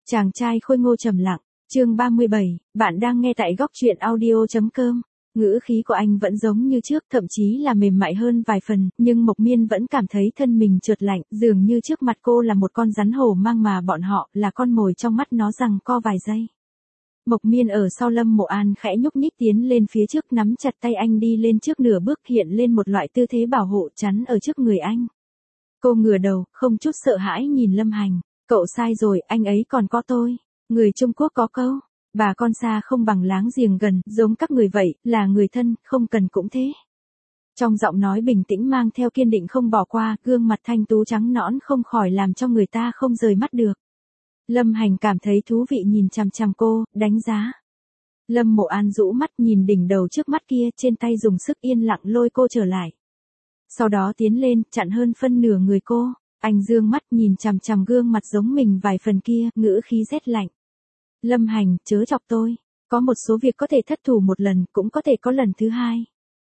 Chàng trai khôi ngô trầm lặng, chương 37, bạn đang nghe tại góc truyện audio.com. Ngữ khí của anh vẫn giống như trước, thậm chí là mềm mại hơn vài phần, nhưng Mộc Miên vẫn cảm thấy thân mình trượt lạnh, dường như trước mặt cô là một con rắn hổ mang mà bọn họ là con mồi trong mắt nó giằng co vài giây. Mộc Miên ở sau Lâm Mộ An khẽ nhúc nhích tiến lên phía trước, nắm chặt tay anh đi lên trước nửa bước, hiện lên một loại tư thế bảo hộ chắn ở trước người anh. Cô ngửa đầu, không chút sợ hãi nhìn Lâm Hành. Cậu sai rồi, anh ấy còn có tôi. Người Trung Quốc có câu, bà con xa không bằng láng giềng gần, giống các người vậy, là người thân, không cần cũng thế. Trong giọng nói bình tĩnh mang theo kiên định không bỏ qua, gương mặt thanh tú trắng nõn không khỏi làm cho người ta không rời mắt được. Lâm Hành cảm thấy thú vị nhìn chằm chằm cô, đánh giá. Lâm Mộ An rũ mắt nhìn đỉnh đầu trước mắt kia, trên tay dùng sức yên lặng lôi cô trở lại. Sau đó tiến lên, chặn hơn phân nửa người cô. Anh dương mắt nhìn chằm chằm gương mặt giống mình vài phần kia, ngữ khí rét lạnh. Lâm Hành, chớ chọc tôi. Có một số việc có thể thất thủ một lần, cũng có thể có lần thứ hai.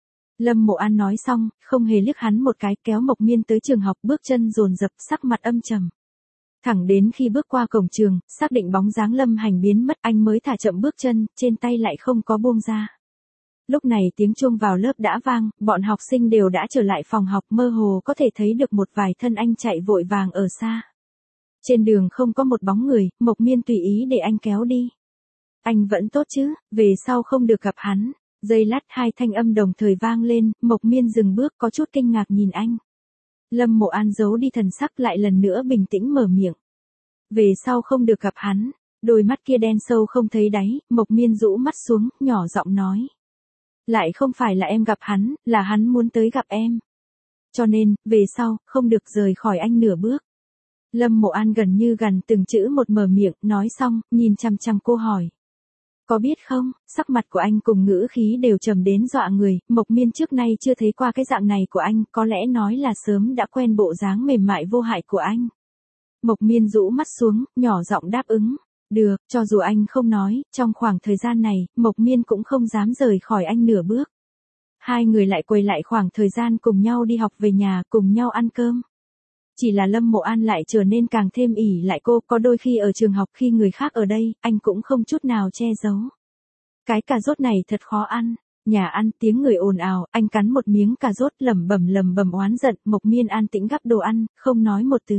Lâm Mộ An nói xong, không hề liếc hắn một cái, kéo Mộc Miên tới trường học, bước chân dồn dập, sắc mặt âm trầm. Thẳng đến khi bước qua cổng trường, xác định bóng dáng Lâm Hành biến mất, anh mới thả chậm bước chân, trên tay lại không có buông ra. Lúc này tiếng chuông vào lớp đã vang, bọn học sinh đều đã trở lại phòng học, mơ hồ có thể thấy được một vài thân anh chạy vội vàng ở xa. Trên đường không có một bóng người, Mộc Miên tùy ý để anh kéo đi. Anh vẫn tốt chứ, về sau không được gặp hắn. Giây lát hai thanh âm đồng thời vang lên, Mộc Miên dừng bước có chút kinh ngạc nhìn anh. Lâm Mộ An giấu đi thần sắc, lại lần nữa bình tĩnh mở miệng. Về sau không được gặp hắn, đôi mắt kia đen sâu không thấy đáy, Mộc Miên rũ mắt xuống, nhỏ giọng nói. Lại không phải là em gặp hắn, là hắn muốn tới gặp em. Cho nên, về sau, không được rời khỏi anh nửa bước. Lâm Mộ An gần như gần từng chữ một mở miệng, nói xong, nhìn chằm chằm cô hỏi. Có biết không, sắc mặt của anh cùng ngữ khí đều trầm đến dọa người, Mộc Miên trước nay chưa thấy qua cái dạng này của anh, có lẽ nói là sớm đã quen bộ dáng mềm mại vô hại của anh. Mộc Miên rũ mắt xuống, nhỏ giọng đáp ứng. Được, cho dù anh không nói, trong khoảng thời gian này, Mộc Miên cũng không dám rời khỏi anh nửa bước. Hai người lại quay lại khoảng thời gian cùng nhau đi học về nhà, cùng nhau ăn cơm. Chỉ là Lâm Mộ An lại trở nên càng thêm ỷ lại cô, có đôi khi ở trường học khi người khác ở đây, anh cũng không chút nào che giấu. Cái cà rốt này thật khó ăn. Nhà ăn tiếng người ồn ào, anh cắn một miếng cà rốt lẩm bẩm oán giận, Mộc Miên an tĩnh gắp đồ ăn, không nói một từ.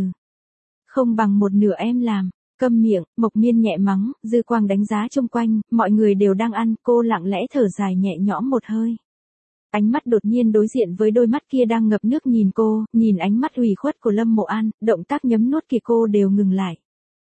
Không bằng một nửa em làm. Câm miệng, Mộc Miên nhẹ mắng, dư quang đánh giá xung quanh, mọi người đều đang ăn, cô lặng lẽ thở dài nhẹ nhõm một hơi. Ánh mắt đột nhiên đối diện với đôi mắt kia đang ngập nước nhìn cô, nhìn ánh mắt ủy khuất của Lâm Mộ An, động tác nhấm nuốt kia cô đều ngừng lại.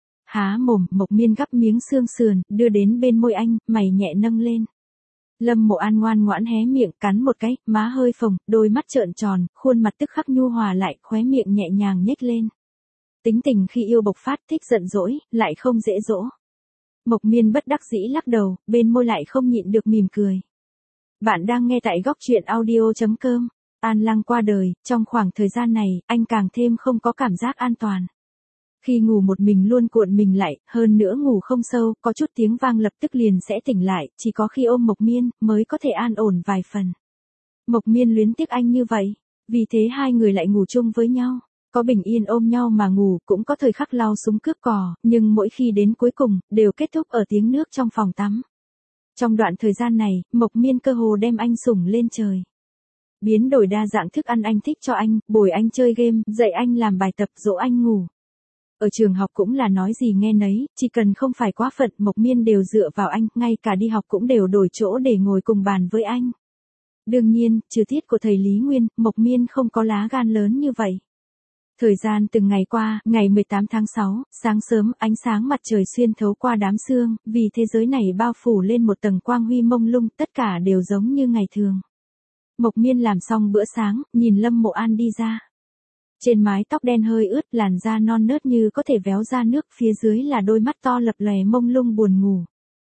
Há mồm, Mộc Miên gắp miếng xương sườn, đưa đến bên môi anh, mày nhẹ nâng lên. Lâm Mộ An ngoan ngoãn hé miệng, cắn một cái, má hơi phồng, đôi mắt trợn tròn, khuôn mặt tức khắc nhu hòa lại, khóe miệng nhẹ nhàng nhếch lên. Tính tình khi yêu bộc phát, thích giận dỗi, lại không dễ dỗ. Mộc Miên bất đắc dĩ lắc đầu, bên môi lại không nhịn được mỉm cười. Bạn đang nghe tại góc truyện audio.com. An Lăng qua đời, trong khoảng thời gian này, anh càng thêm không có cảm giác an toàn. Khi ngủ một mình luôn cuộn mình lại, hơn nữa ngủ không sâu, có chút tiếng vang lập tức liền sẽ tỉnh lại, chỉ có khi ôm Mộc Miên, mới có thể an ổn vài phần. Mộc Miên luyến tiếc anh như vậy, vì thế hai người lại ngủ chung với nhau. Có bình yên ôm nhau mà ngủ, cũng có thời khắc lao súng cướp cò, nhưng mỗi khi đến cuối cùng, đều kết thúc ở tiếng nước trong phòng tắm. Trong đoạn thời gian này, Mộc Miên cơ hồ đem anh sủng lên trời. Biến đổi đa dạng thức ăn anh thích cho anh, bồi anh chơi game, dạy anh làm bài tập, dỗ anh ngủ. Ở trường học cũng là nói gì nghe nấy, chỉ cần không phải quá phận, Mộc Miên đều dựa vào anh, ngay cả đi học cũng đều đổi chỗ để ngồi cùng bàn với anh. Đương nhiên, trừ tiết của thầy Lý Nguyên, Mộc Miên không có lá gan lớn như vậy. Thời gian từng ngày qua, ngày 18 tháng 6, sáng sớm, ánh sáng mặt trời xuyên thấu qua đám sương, vì thế giới này bao phủ lên một tầng quang huy mông lung, tất cả đều giống như ngày thường. Mộc Miên làm xong bữa sáng, nhìn Lâm Mộ An đi ra. Trên mái tóc đen hơi ướt, làn da non nớt như có thể véo ra nước, phía dưới là đôi mắt to lập lòe mông lung buồn ngủ.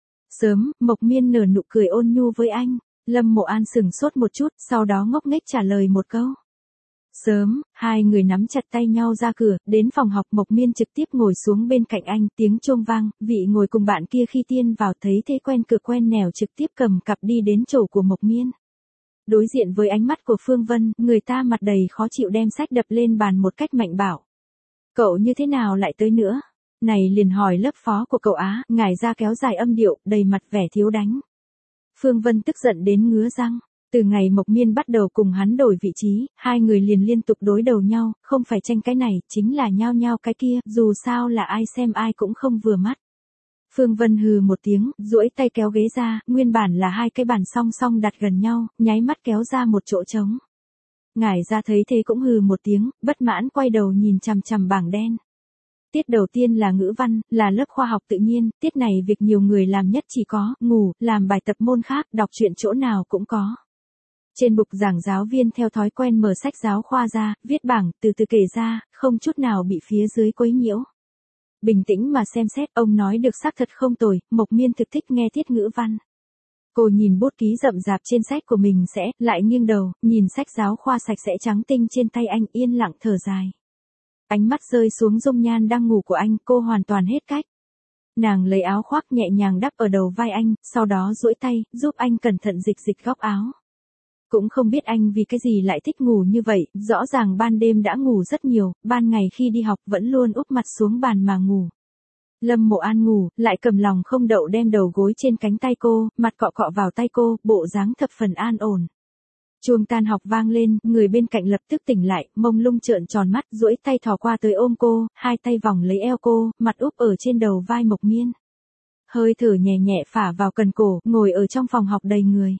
Sớm, Mộc Miên nở nụ cười ôn nhu với anh, Lâm Mộ An sững sốt một chút, sau đó ngốc nghếch trả lời một câu. Sớm, hai người nắm chặt tay nhau ra cửa, đến phòng học, Mộc Miên trực tiếp ngồi xuống bên cạnh anh, tiếng chuông vang, vị ngồi cùng bạn kia khi tiên vào thấy thế quen cửa quen nẻo trực tiếp cầm cặp đi đến chỗ của Mộc Miên. Đối diện với ánh mắt của Phương Vân, người ta mặt đầy khó chịu đem sách đập lên bàn một cách mạnh bạo. Cậu như thế nào lại tới nữa? Này liền hỏi lớp phó của cậu á, ngải ra kéo dài âm điệu, đầy mặt vẻ thiếu đánh. Phương Vân tức giận đến ngứa răng. Từ ngày Mộc Miên bắt đầu cùng hắn đổi vị trí, hai người liền liên tục đối đầu nhau, không phải tranh cái này, chính là nhao nhao cái kia, dù sao là ai xem ai cũng không vừa mắt. Phương Vân hừ một tiếng, duỗi tay kéo ghế ra, nguyên bản là hai cái bàn song song đặt gần nhau, nháy mắt kéo ra một chỗ trống. Ngải ra thấy thế cũng hừ một tiếng, bất mãn quay đầu nhìn chằm chằm bảng đen. Tiết đầu tiên là ngữ văn, là lớp khoa học tự nhiên, tiết này việc nhiều người làm nhất chỉ có, ngủ, làm bài tập môn khác, đọc truyện chỗ nào cũng có. Trên bục giảng giáo viên theo thói quen mở sách giáo khoa ra, viết bảng, từ từ kể ra, không chút nào bị phía dưới quấy nhiễu. Bình tĩnh mà xem xét, ông nói được xác thật không tồi, Mộc Miên thực thích nghe tiết ngữ văn. Cô nhìn bút ký rậm rạp trên sách của mình lại nghiêng đầu, nhìn sách giáo khoa sạch sẽ trắng tinh trên tay anh yên lặng thở dài. Ánh mắt rơi xuống dung nhan đang ngủ của anh, cô hoàn toàn hết cách. Nàng lấy áo khoác nhẹ nhàng đắp ở đầu vai anh, sau đó duỗi tay, giúp anh cẩn thận dịch góc áo. Cũng không biết anh vì cái gì lại thích ngủ như vậy, rõ ràng ban đêm đã ngủ rất nhiều, ban ngày khi đi học vẫn luôn úp mặt xuống bàn mà ngủ. Lâm Mộ An ngủ, lại cầm lòng không đậu đem đầu gối trên cánh tay cô, mặt cọ cọ vào tay cô, bộ dáng thập phần an ổn. Chuông tan học vang lên, người bên cạnh lập tức tỉnh lại, mông lung trợn tròn mắt, duỗi tay thò qua tới ôm cô, hai tay vòng lấy eo cô, mặt úp ở trên đầu vai Mộc Miên. Hơi thở nhẹ nhẹ phả vào cần cổ, ngồi ở trong phòng học đầy người.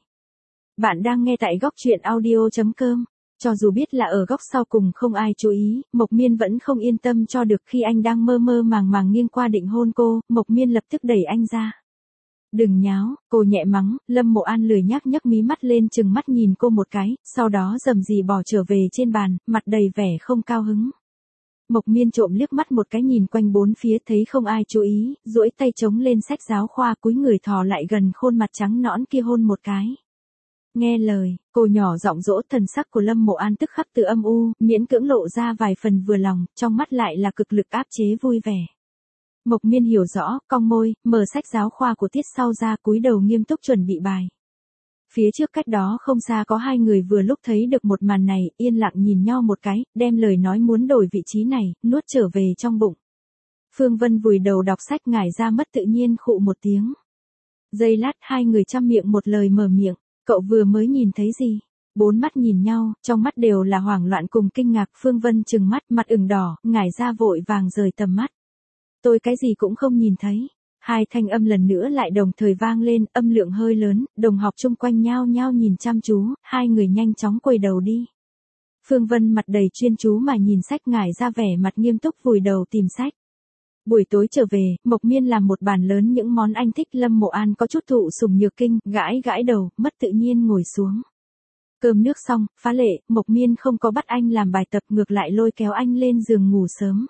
Bạn đang nghe tại góc truyện audio.com. Cho dù biết là ở góc sau cùng không ai chú ý, Mộc Miên vẫn không yên tâm cho được khi anh đang mơ mơ màng màng nghiêng qua định hôn cô, Mộc Miên lập tức đẩy anh ra. Đừng nháo, cô nhẹ mắng, Lâm Mộ An lười nhác nhấc mí mắt lên chừng mắt nhìn cô một cái, sau đó rầm rì bỏ trở về trên bàn, mặt đầy vẻ không cao hứng. Mộc Miên trộm liếc mắt một cái nhìn quanh bốn phía thấy không ai chú ý, duỗi tay chống lên sách giáo khoa cúi người thò lại gần khuôn mặt trắng nõn kia hôn một cái. Nghe lời, cô nhỏ giọng dỗ, thần sắc của Lâm Mộ An tức khắc từ âm u, miễn cưỡng lộ ra vài phần vừa lòng, trong mắt lại là cực lực áp chế vui vẻ. Mộc Miên hiểu rõ, cong môi, mở sách giáo khoa của tiết sau ra cúi đầu nghiêm túc chuẩn bị bài. Phía trước cách đó không xa có hai người vừa lúc thấy được một màn này, yên lặng nhìn nhau một cái, đem lời nói muốn đổi vị trí này, nuốt trở về trong bụng. Phương Vân vùi đầu đọc sách ngải ra mất tự nhiên khụ một tiếng. Giây lát hai người chăm miệng một lời mở miệng. Cậu vừa mới nhìn thấy gì? Bốn mắt nhìn nhau, trong mắt đều là hoảng loạn cùng kinh ngạc. Phương Vân trừng mắt, mặt ửng đỏ, ngải ra vội vàng rời tầm mắt. Tôi cái gì cũng không nhìn thấy. Hai thanh âm lần nữa lại đồng thời vang lên, âm lượng hơi lớn, đồng học chung quanh nhao nhao nhìn chăm chú, hai người nhanh chóng quay đầu đi. Phương Vân mặt đầy chuyên chú mà nhìn sách, ngải ra vẻ mặt nghiêm túc vùi đầu tìm sách. Buổi tối trở về, Mộc Miên làm một bàn lớn những món anh thích. Lâm Mộ An có chút thụ sủng nhược kinh, gãi đầu, mất tự nhiên ngồi xuống. Cơm nước xong, phá lệ, Mộc Miên không có bắt anh làm bài tập, ngược lại lôi kéo anh lên giường ngủ sớm.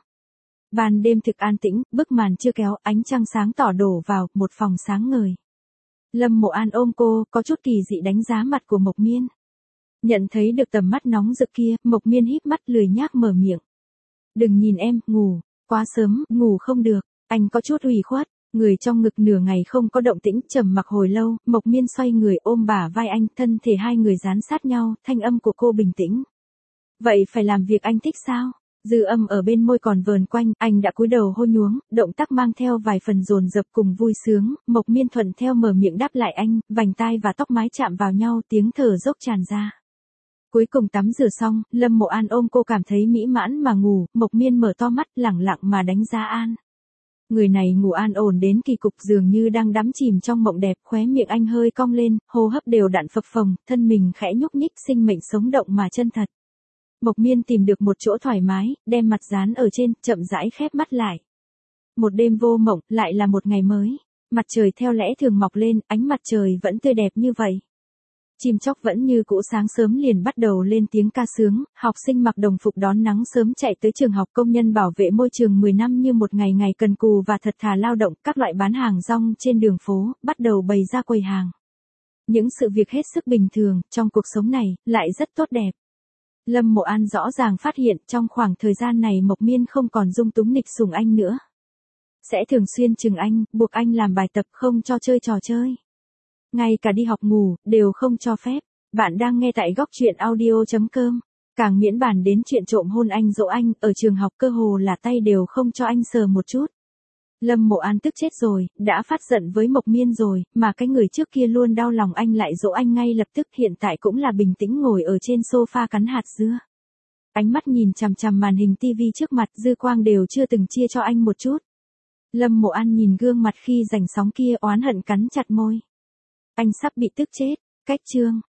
Ban đêm thực an tĩnh, bức màn chưa kéo, ánh trăng sáng tỏ đổ vào, một phòng sáng ngời. Lâm Mộ An ôm cô, có chút kỳ dị đánh giá mặt của Mộc Miên. Nhận thấy được tầm mắt nóng rực kia, Mộc Miên híp mắt lười nhác mở miệng. Đừng nhìn em, ngủ. Quá sớm, ngủ không được, anh có chút ủy khuất, người trong ngực nửa ngày không có động tĩnh, trầm mặc hồi lâu, Mộc Miên xoay người ôm bả vai anh, thân thể hai người dán sát nhau, thanh âm của cô bình tĩnh. Vậy phải làm việc anh thích sao? Dư âm ở bên môi còn vờn quanh, anh đã cúi đầu hôn nhuốm, động tác mang theo vài phần dồn dập cùng vui sướng, Mộc Miên thuận theo mở miệng đáp lại anh, vành tai và tóc mái chạm vào nhau, tiếng thở dốc tràn ra. Cuối cùng tắm rửa xong, Lâm Mộ An ôm cô cảm thấy mỹ mãn mà ngủ, Mộc Miên mở to mắt lẳng lặng mà đánh giá An. Người này ngủ an ổn đến kỳ cục, dường như đang đắm chìm trong mộng đẹp, khóe miệng anh hơi cong lên, hô hấp đều đặn phập phồng, thân mình khẽ nhúc nhích, sinh mệnh sống động mà chân thật. Mộc Miên tìm được một chỗ thoải mái, đem mặt dán ở trên, chậm rãi khép mắt lại. Một đêm vô mộng, lại là một ngày mới. Mặt trời theo lẽ thường mọc lên, ánh mặt trời vẫn tươi đẹp như vậy. Chim chóc vẫn như cũ, sáng sớm liền bắt đầu lên tiếng ca sướng, học sinh mặc đồng phục đón nắng sớm chạy tới trường học, công nhân bảo vệ môi trường 10 năm như một ngày ngày cần cù và thật thà lao động, các loại bán hàng rong trên đường phố, bắt đầu bày ra quầy hàng. Những sự việc hết sức bình thường, trong cuộc sống này, lại rất tốt đẹp. Lâm Mộ An rõ ràng phát hiện trong khoảng thời gian này Mộc Miên không còn dung túng nịch sủng anh nữa. Sẽ thường xuyên chừng anh, buộc anh làm bài tập, không cho chơi trò chơi. Ngay cả đi học ngủ, đều không cho phép. Bạn đang nghe tại góc truyện audio.com. Càng miễn bàn đến chuyện trộm hôn anh dỗ anh, ở trường học cơ hồ là tay đều không cho anh sờ một chút. Lâm Mộ An tức chết rồi, đã phát giận với Mộc Miên rồi, mà cái người trước kia luôn đau lòng anh lại dỗ anh ngay lập tức, hiện tại cũng là bình tĩnh ngồi ở trên sofa cắn hạt dưa. Ánh mắt nhìn chằm chằm màn hình tivi trước mặt, dư quang đều chưa từng chia cho anh một chút. Lâm Mộ An nhìn gương mặt khi rảnh sóng kia, oán hận cắn chặt môi. Anh sắp bị tức chết. Cách chương